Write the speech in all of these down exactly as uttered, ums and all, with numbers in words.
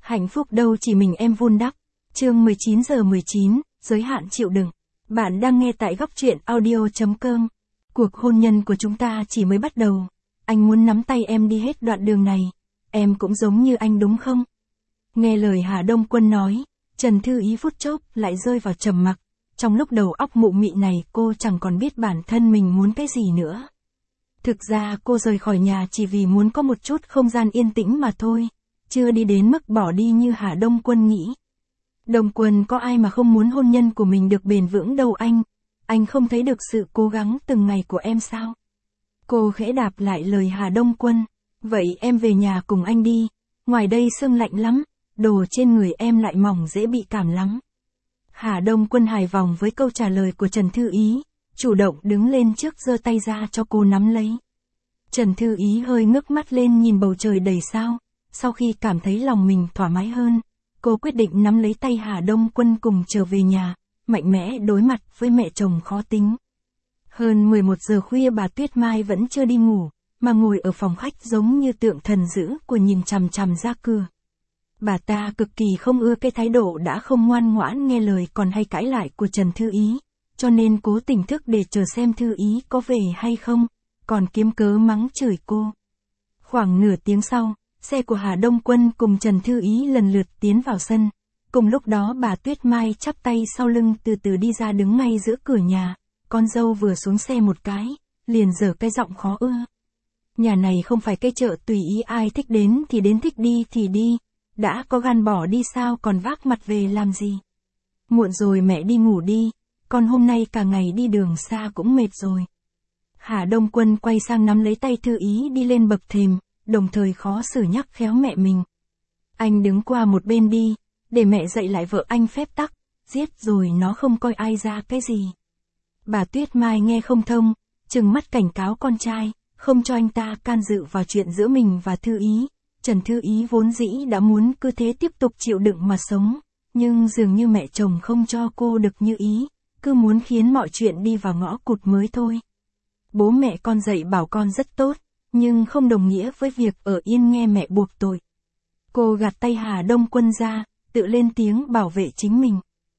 Hạnh phúc đâu chỉ mình em vun đắp. Chương mười chín giờ mười chín, giới hạn chịu đựng. Bạn đang nghe tại góc truyện audio chấm com. Cuộc hôn nhân của chúng ta chỉ mới bắt đầu. Anh muốn nắm tay em đi hết đoạn đường này. Em cũng giống như anh đúng không? Nghe lời Hà Đông Quân nói, Trần Thư Ý phút chốc lại rơi vào trầm mặc. Trong lúc đầu óc mụ mị này cô chẳng còn biết bản thân mình muốn cái gì nữa. Thực ra cô rời khỏi nhà chỉ vì muốn có một chút không gian yên tĩnh mà thôi. Chưa đi đến mức bỏ đi như Hà Đông Quân nghĩ. Đông Quân, có ai mà không muốn hôn nhân của mình được bền vững đâu anh. Anh không thấy được sự cố gắng từng ngày của em sao? Cô khẽ đáp lại lời Hà Đông Quân. Vậy em về nhà cùng anh đi. Ngoài đây sương lạnh lắm. Đồ trên người em lại mỏng dễ bị cảm lắm. Hà Đông Quân hài lòng với câu trả lời của Trần Thư Ý. Chủ động đứng lên trước giơ tay ra cho cô nắm lấy. Trần Thư Ý hơi ngước mắt lên nhìn bầu trời đầy sao. Sau khi cảm thấy lòng mình thoải mái hơn, cô quyết định nắm lấy tay Hà Đông Quân cùng trở về nhà, mạnh mẽ đối mặt với mẹ chồng khó tính. Hơn mười một giờ khuya bà Tuyết Mai vẫn chưa đi ngủ, mà ngồi ở phòng khách giống như tượng thần dữ của nhìn chằm chằm ra cửa. Bà ta cực kỳ không ưa cái thái độ đã không ngoan ngoãn nghe lời còn hay cãi lại của Trần Thư Ý, cho nên cố tỉnh thức để chờ xem Thư Ý có về hay không, còn kiếm cớ mắng chửi cô. Khoảng nửa tiếng sau, xe của Hà Đông Quân cùng Trần Thư Ý lần lượt tiến vào sân. Cùng lúc đó bà Tuyết Mai chắp tay sau lưng từ từ đi ra đứng ngay giữa cửa nhà. Con dâu vừa xuống xe một cái, liền giở cái giọng khó ưa. Nhà này không phải cái chợ tùy ý ai thích đến thì đến, thích đi thì đi. Đã có gan bỏ đi sao còn vác mặt về làm gì? Muộn rồi mẹ đi ngủ đi, con hôm nay cả ngày đi đường xa cũng mệt rồi. Hà Đông Quân quay sang nắm lấy tay Thư Ý đi lên bậc thềm, đồng thời khó xử nhắc khéo mẹ mình. Anh đứng qua một bên đi, để mẹ dạy lại vợ anh phép tắc, giết rồi nó không coi ai ra cái gì. Bà Tuyết Mai nghe không thông, trừng mắt cảnh cáo con trai, không cho anh ta can dự vào chuyện giữa mình và Thư Ý. Trần Thư Ý vốn dĩ đã muốn cứ thế tiếp tục chịu đựng mà sống, nhưng dường như mẹ chồng không cho cô được như ý, cứ muốn khiến mọi chuyện đi vào ngõ cụt mới thôi. Bố mẹ con dạy bảo con rất tốt, nhưng không đồng nghĩa với việc ở yên nghe mẹ buộc tội. Cô gạt tay Hà Đông Quân ra, tự lên tiếng bảo vệ chính mình.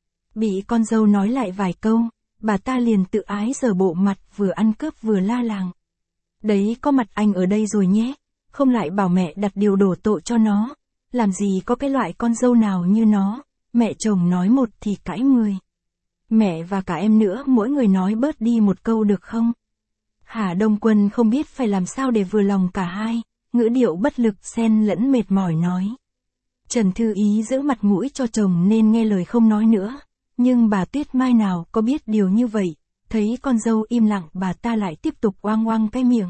Bị con dâu nói lại vài câu, bà ta liền tự ái giở bộ mặt vừa ăn cướp vừa la làng. Đấy, có mặt anh ở đây rồi nhé, không lại bảo mẹ đặt điều đổ tội cho nó, làm gì có cái loại con dâu nào như nó, mẹ chồng nói một thì cãi mười. Mẹ và cả em nữa mỗi người nói bớt đi một câu được không? Hà Đông Quân không biết phải làm sao để vừa lòng cả hai, ngữ điệu bất lực xen lẫn mệt mỏi nói. Trần Thư Ý giữ mặt mũi cho chồng nên nghe lời không nói nữa, nhưng bà Tuyết Mai nào có biết điều như vậy, thấy con dâu im lặng bà ta lại tiếp tục oang oang cái miệng.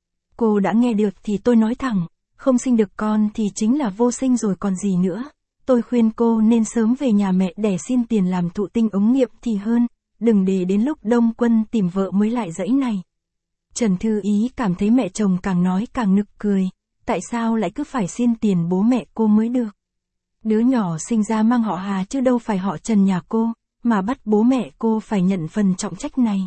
Cô đã nghe được thì tôi nói thẳng, không sinh được con thì chính là vô sinh rồi còn gì nữa. Tôi khuyên cô nên sớm về nhà mẹ để xin tiền làm thụ tinh ống nghiệm thì hơn, đừng để đến lúc Đông Quân tìm vợ mới lại dãy này. Trần Thư Ý cảm thấy mẹ chồng càng nói càng nực cười, tại sao lại cứ phải xin tiền bố mẹ cô mới được. Đứa nhỏ sinh ra mang họ Hà chứ đâu phải họ Trần nhà cô, mà bắt bố mẹ cô phải nhận phần trọng trách này.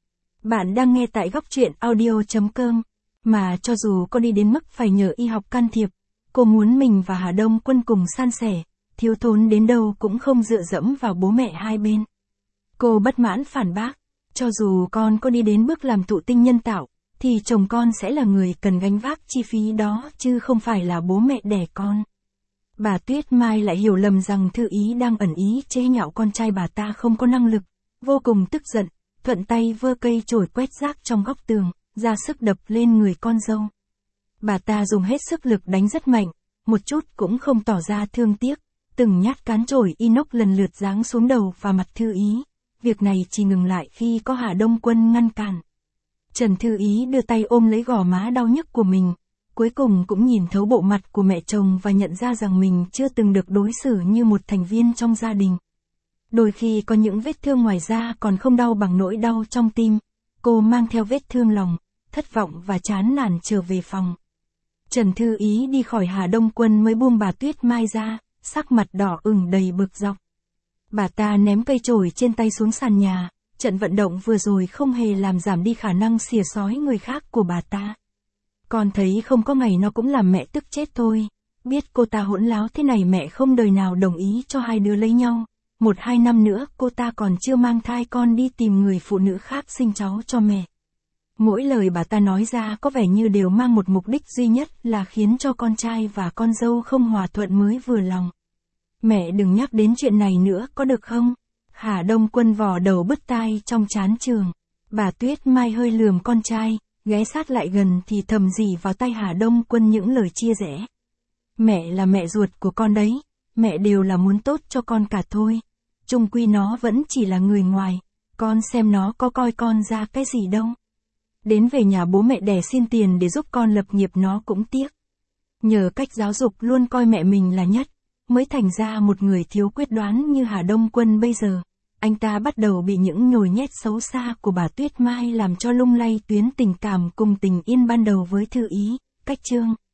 Bạn đang nghe tại góc truyện audio chấm com, mà cho dù có đi đến mức phải nhờ y học can thiệp, cô muốn mình và Hà Đông Quân cùng san sẻ, thiếu thốn đến đâu cũng không dựa dẫm vào bố mẹ hai bên. Cô bất mãn phản bác, cho dù con có đi đến bước làm thụ tinh nhân tạo, thì chồng con sẽ là người cần gánh vác chi phí đó chứ không phải là bố mẹ đẻ con. Bà Tuyết Mai lại hiểu lầm rằng Thư Ý đang ẩn ý chế nhạo con trai bà ta không có năng lực, vô cùng tức giận, thuận tay vơ cây chổi quét rác trong góc tường, ra sức đập lên người con dâu. Bà ta dùng hết sức lực đánh rất mạnh, một chút cũng không tỏ ra thương tiếc, từng nhát cán chổi inox lần lượt giáng xuống đầu và mặt Thư Ý. Việc này chỉ ngừng lại khi có Hà Đông Quân ngăn cản. Trần Thư Ý đưa tay ôm lấy gò má đau nhức của mình, cuối cùng cũng nhìn thấu bộ mặt của mẹ chồng và nhận ra rằng mình chưa từng được đối xử như một thành viên trong gia đình. Đôi khi có những vết thương ngoài da còn không đau bằng nỗi đau trong tim, cô mang theo vết thương lòng, thất vọng và chán nản trở về phòng. Trần Thư Ý đi khỏi Hà Đông Quân mới buông bà Tuyết Mai ra, sắc mặt đỏ ửng đầy bực dọc. Bà ta ném cây chổi trên tay xuống sàn nhà, trận vận động vừa rồi không hề làm giảm đi khả năng xỉa xói người khác của bà ta. Con thấy không có ngày nó cũng làm mẹ tức chết thôi, Biết cô ta hỗn láo thế này mẹ không đời nào đồng ý cho hai đứa lấy nhau. Một hai năm nữa cô ta còn chưa mang thai con đi tìm người phụ nữ khác sinh cháu cho mẹ. Mỗi lời bà ta nói ra có vẻ như đều mang một mục đích duy nhất là khiến cho con trai và con dâu không hòa thuận mới vừa lòng. Mẹ đừng nhắc đến chuyện này nữa có được không? Hà Đông Quân vò đầu bứt tai trong chán trường. Bà Tuyết Mai hơi lườm con trai, ghé sát lại gần thì thầm rỉ vào tai Hà Đông Quân những lời chia rẽ. Mẹ là mẹ ruột của con đấy, mẹ đều là muốn tốt cho con cả thôi. Chung quy nó vẫn chỉ là người ngoài, con xem nó có coi con ra cái gì đâu. Đến về nhà bố mẹ đẻ xin tiền để giúp con lập nghiệp nó cũng tiếc. Nhờ cách giáo dục luôn coi mẹ mình là nhất, mới thành ra một người thiếu quyết đoán như Hà Đông Quân bây giờ. Anh ta bắt đầu bị những nhồi nhét xấu xa của bà Tuyết Mai làm cho lung lay tuyến tình cảm cùng tình yên ban đầu với Thư Ý, Cách Chương.